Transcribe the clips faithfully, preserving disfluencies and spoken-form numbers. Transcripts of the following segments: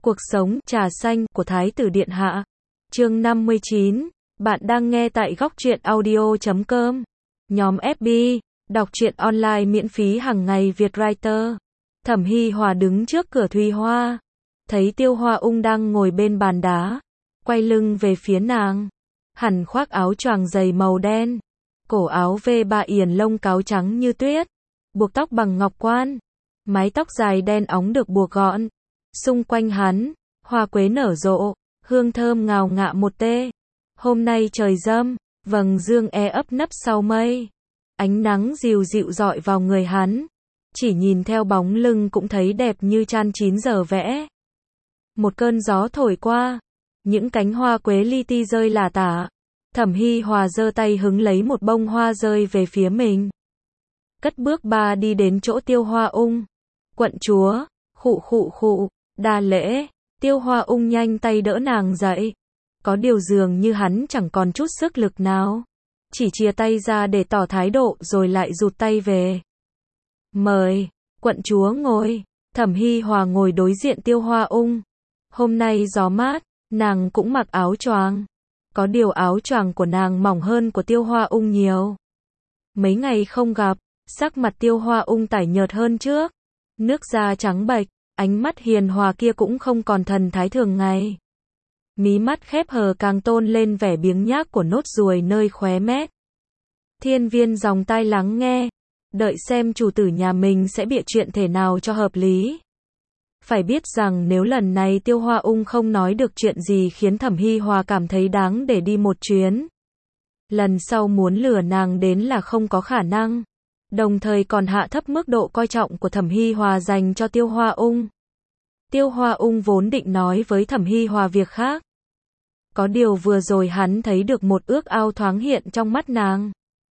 Cuộc sống, trà xanh của Thái tử Điện Hạ. Chương năm mươi chín. Bạn đang nghe tại góc truyện audio chấm com. Nhóm ép bê, đọc truyện online miễn phí hàng ngày Việt Writer. Thẩm Hi Hòa đứng trước cửa Thùy Hoa. Thấy Tiêu Hoa Ung đang ngồi bên bàn đá. Quay lưng về phía nàng. Hẳn khoác áo choàng dày màu đen. Cổ áo vê ba yền lông cáo trắng như tuyết. Buộc tóc bằng ngọc quan. Mái tóc dài đen óng được buộc gọn. Xung quanh hắn, hoa quế nở rộ, hương thơm ngào ngạ một tê. Hôm nay trời râm, vầng dương e ấp nấp sau mây. Ánh nắng dịu dịu rọi vào người hắn. Chỉ nhìn theo bóng lưng cũng thấy đẹp như chan chín giờ vẽ. Một cơn gió thổi qua, những cánh hoa quế li ti rơi lả tả. Thẩm Hi Hòa giơ tay hứng lấy một bông hoa rơi về phía mình. Cất bước ba đi đến chỗ Tiêu Hoa Ung. Quận chúa, khụ khụ khụ, đa lễ. Tiêu Hoa Ung nhanh tay đỡ nàng dậy. Có điều dường như hắn chẳng còn chút sức lực nào. Chỉ chia tay ra để tỏ thái độ rồi lại rụt tay về. Mời, quận chúa ngồi. Thẩm Hi Hòa ngồi đối diện Tiêu Hoa Ung. Hôm nay gió mát, nàng cũng mặc áo choàng. Có điều áo choàng của nàng mỏng hơn của Tiêu Hoa Ung nhiều. Mấy ngày không gặp, sắc mặt Tiêu Hoa Ung tái nhợt hơn trước. Nước da trắng bệch, ánh mắt hiền hòa kia cũng không còn thần thái thường ngày. Mí mắt khép hờ càng tôn lên vẻ biếng nhác của nốt ruồi nơi khóe mép. Thiên Viên dòng tai lắng nghe, đợi xem chủ tử nhà mình sẽ bịa chuyện thể nào cho hợp lý. Phải biết rằng nếu lần này Tiêu Hoa Ung không nói được chuyện gì khiến Thẩm Hi Hòa cảm thấy đáng để đi một chuyến. Lần sau muốn lừa nàng đến là không có khả năng. Đồng thời còn hạ thấp mức độ coi trọng của Thẩm Hi Hòa dành cho Tiêu Hoa Ung. Tiêu Hoa Ung vốn định nói với Thẩm Hi Hòa việc khác. Có điều vừa rồi hắn thấy được một ước ao thoáng hiện trong mắt nàng.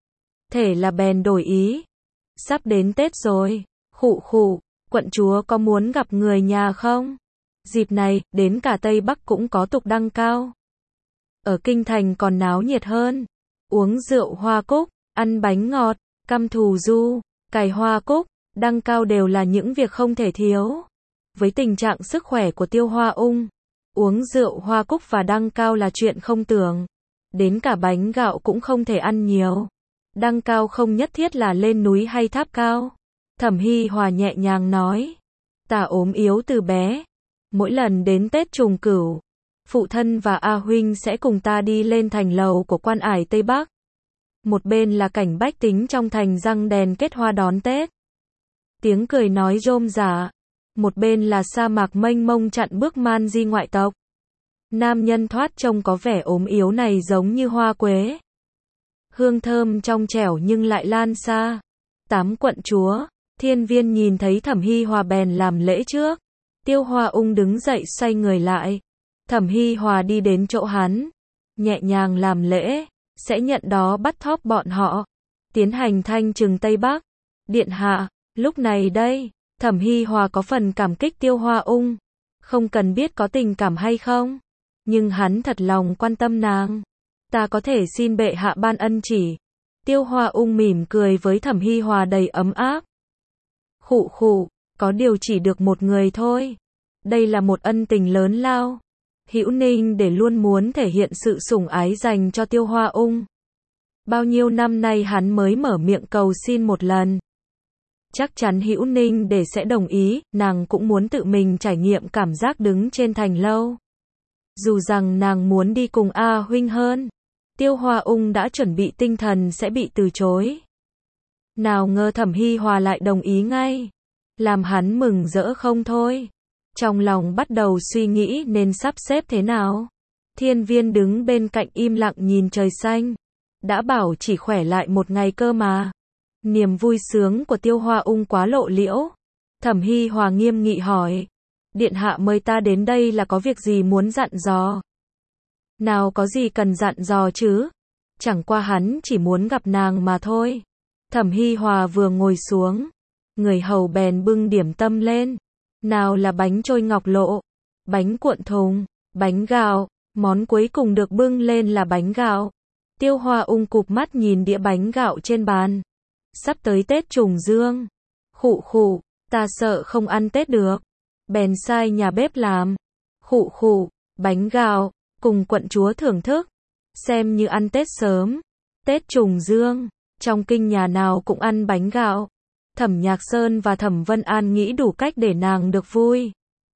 Thể là bèn đổi ý. Sắp đến Tết rồi, khụ khụ, quận chúa có muốn gặp người nhà không? Dịp này, đến cả Tây Bắc cũng có tục đăng cao. Ở Kinh Thành còn náo nhiệt hơn. Uống rượu hoa cúc, ăn bánh ngọt, căm thù du, cài hoa cúc, đăng cao đều là những việc không thể thiếu. Với tình trạng sức khỏe của Tiêu Hoa Ung, uống rượu hoa cúc và đăng cao là chuyện không tưởng. Đến cả bánh gạo cũng không thể ăn nhiều. Đăng cao không nhất thiết là lên núi hay tháp cao. Thẩm Hi Hòa nhẹ nhàng nói. Ta ốm yếu từ bé. Mỗi lần đến Tết Trùng Cửu, phụ thân và A Huynh sẽ cùng ta đi lên thành lầu của quan ải Tây Bắc. Một bên là cảnh bách tính trong thành răng đèn kết hoa đón Tết. Tiếng cười nói rôm rả. Một bên là sa mạc mênh mông chặn bước man di ngoại tộc. Nam nhân thoát trông có vẻ ốm yếu này giống như hoa quế. Hương thơm trong trẻo nhưng lại lan xa. Tám quận chúa, Thiên Viên nhìn thấy Thẩm Hi Hòa bèn làm lễ trước. Tiêu Hoa Ung đứng dậy xoay người lại. Thẩm Hi Hòa đi đến chỗ hắn. Nhẹ nhàng làm lễ. Sẽ nhận đó bắt thóp bọn họ. Tiến hành thanh trừng Tây Bắc. Điện hạ, lúc này đây, Thẩm Hi Hòa có phần cảm kích Tiêu Hoa Ung. Không cần biết có tình cảm hay không. Nhưng hắn thật lòng quan tâm nàng. Ta có thể xin bệ hạ ban ân chỉ. Tiêu Hoa Ung mỉm cười với Thẩm Hi Hòa đầy ấm áp. Khụ khụ, có điều chỉ được một người thôi. Đây là một ân tình lớn lao. Hữu Ninh để luôn muốn thể hiện sự sủng ái dành cho Tiêu Hoa Ung. Bao nhiêu năm nay hắn mới mở miệng cầu xin một lần. Chắc chắn Hữu Ninh để sẽ đồng ý, nàng cũng muốn tự mình trải nghiệm cảm giác đứng trên thành lâu. Dù rằng nàng muốn đi cùng A Huynh hơn. Tiêu Hoa Ung đã chuẩn bị tinh thần sẽ bị từ chối. Nào ngờ Thẩm Hi Hòa lại đồng ý ngay. Làm hắn mừng rỡ không thôi. Trong lòng bắt đầu suy nghĩ nên sắp xếp thế nào. Thiên Viên đứng bên cạnh im lặng nhìn trời xanh. Đã bảo chỉ khỏe lại một ngày cơ mà. Niềm vui sướng của Tiêu Hoa Ung quá lộ liễu. Thẩm Hi Hòa nghiêm nghị hỏi. Điện hạ mời ta đến đây là có việc gì muốn dặn dò? Nào có gì cần dặn dò chứ? Chẳng qua hắn chỉ muốn gặp nàng mà thôi. Thẩm Hi Hòa vừa ngồi xuống. Người hầu bèn bưng điểm tâm lên. Nào là bánh trôi ngọc lộ, bánh cuộn thùng, bánh gạo, món cuối cùng được bưng lên là bánh gạo. Tiêu Hoa Ung cụp mắt nhìn đĩa bánh gạo trên bàn. Sắp tới Tết Trùng Dương. Khụ khụ, ta sợ không ăn Tết được. Bèn sai nhà bếp làm. khụ khụ, bánh gạo, cùng quận chúa thưởng thức, xem như ăn Tết sớm. Tết trùng dương, trong kinh nhà nào cũng ăn bánh gạo. Thẩm Nhạc Sơn và Thẩm Vân An nghĩ đủ cách để nàng được vui.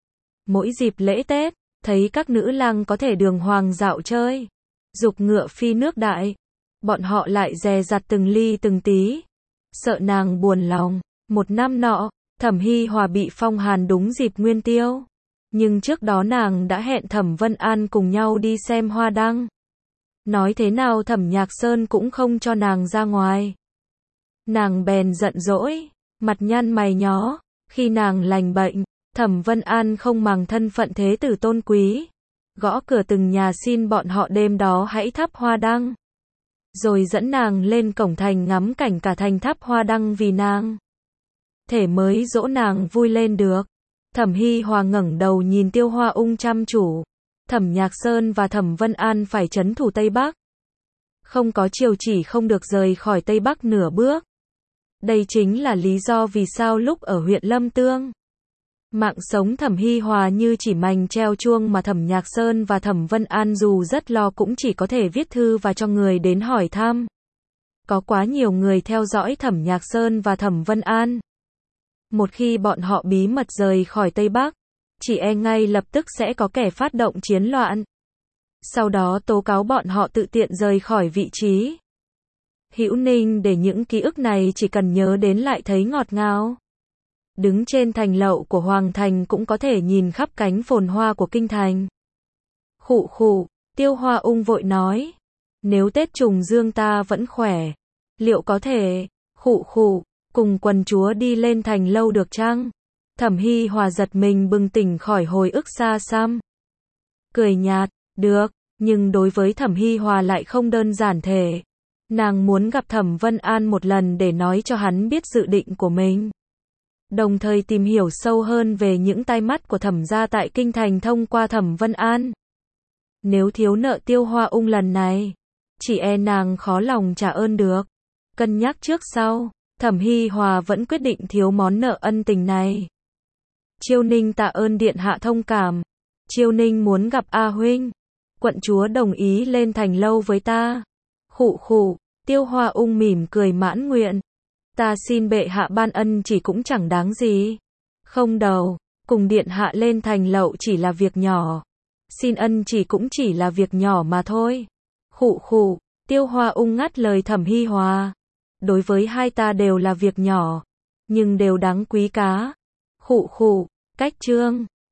Mỗi dịp lễ Tết, thấy các nữ lang có thể đường hoàng dạo chơi, dục ngựa phi nước đại, bọn họ lại dè dặt từng ly từng tí, sợ nàng buồn lòng. Một năm nọ, Thẩm Hi Hòa bị phong hàn đúng dịp Nguyên Tiêu, nhưng trước đó nàng đã hẹn Thẩm Vân An cùng nhau đi xem hoa đăng. Nói thế nào Thẩm Nhạc Sơn cũng không cho nàng ra ngoài. Nàng bèn giận dỗi, mặt nhăn mày nhó. Khi nàng lành bệnh, Thẩm Vân An không màng thân phận thế tử tôn quý, gõ cửa từng nhà xin bọn họ đêm đó hãy thắp hoa đăng, rồi dẫn nàng lên cổng thành ngắm cảnh cả thành thắp hoa đăng vì nàng. Thể mới dỗ nàng vui lên được. Thẩm Hi Hòa ngẩng đầu nhìn Tiêu Hoa Ung chăm chủ. Thẩm Nhạc Sơn và Thẩm Vân An phải trấn thủ Tây Bắc. Không có chiều chỉ không được rời khỏi Tây Bắc nửa bước. Đây chính là lý do vì sao lúc ở huyện Lâm Tương, mạng sống Thẩm Hi Hòa như chỉ mành treo chuông mà Thẩm Nhạc Sơn và Thẩm Vân An dù rất lo cũng chỉ có thể viết thư và cho người đến hỏi thăm. Có quá nhiều người theo dõi Thẩm Nhạc Sơn và Thẩm Vân An. Một khi bọn họ bí mật rời khỏi Tây Bắc, chỉ e ngay lập tức sẽ có kẻ phát động chiến loạn. Sau đó tố cáo bọn họ tự tiện rời khỏi vị trí. Hữu Ninh để những ký ức này chỉ cần nhớ đến lại thấy ngọt ngào. Đứng trên thành lậu của Hoàng Thành cũng có thể nhìn khắp cánh phồn hoa của kinh thành. Khụ khụ, Tiêu Hoa Ung vội nói. Nếu Tết trùng dương ta vẫn khỏe, liệu có thể, khụ khụ, cùng quần chúa đi lên thành lâu được chăng? Thẩm Hi Hòa giật mình bừng tỉnh khỏi hồi ức xa xăm. Cười nhạt, được, nhưng đối với Thẩm Hi Hòa lại không đơn giản thể. Nàng muốn gặp Thẩm Vân An một lần để nói cho hắn biết dự định của mình. Đồng thời tìm hiểu sâu hơn về những tai mắt của Thẩm gia tại kinh thành thông qua Thẩm Vân An. Nếu thiếu nợ Tiêu Hoa Ung lần này, chỉ e nàng khó lòng trả ơn được. Cân nhắc trước sau, Thẩm Hi Hòa vẫn quyết định thiếu món nợ ân tình này. Chiêu Ninh tạ ơn điện hạ thông cảm. Chiêu Ninh muốn gặp A huynh. Quận chúa đồng ý lên thành lâu với ta. Khụ khụ, Tiêu Hoa Ung mỉm cười mãn nguyện. Ta xin bệ hạ ban ân chỉ cũng chẳng đáng gì. Không đâu, cùng điện hạ lên thành lậu chỉ là việc nhỏ. Xin ân chỉ cũng chỉ là việc nhỏ mà thôi. Khụ khụ, Tiêu Hoa Ung ngắt lời Thẩm Hi Hòa. Đối với hai ta đều là việc nhỏ, nhưng đều đáng quý cá. Khụ khụ, cách chương.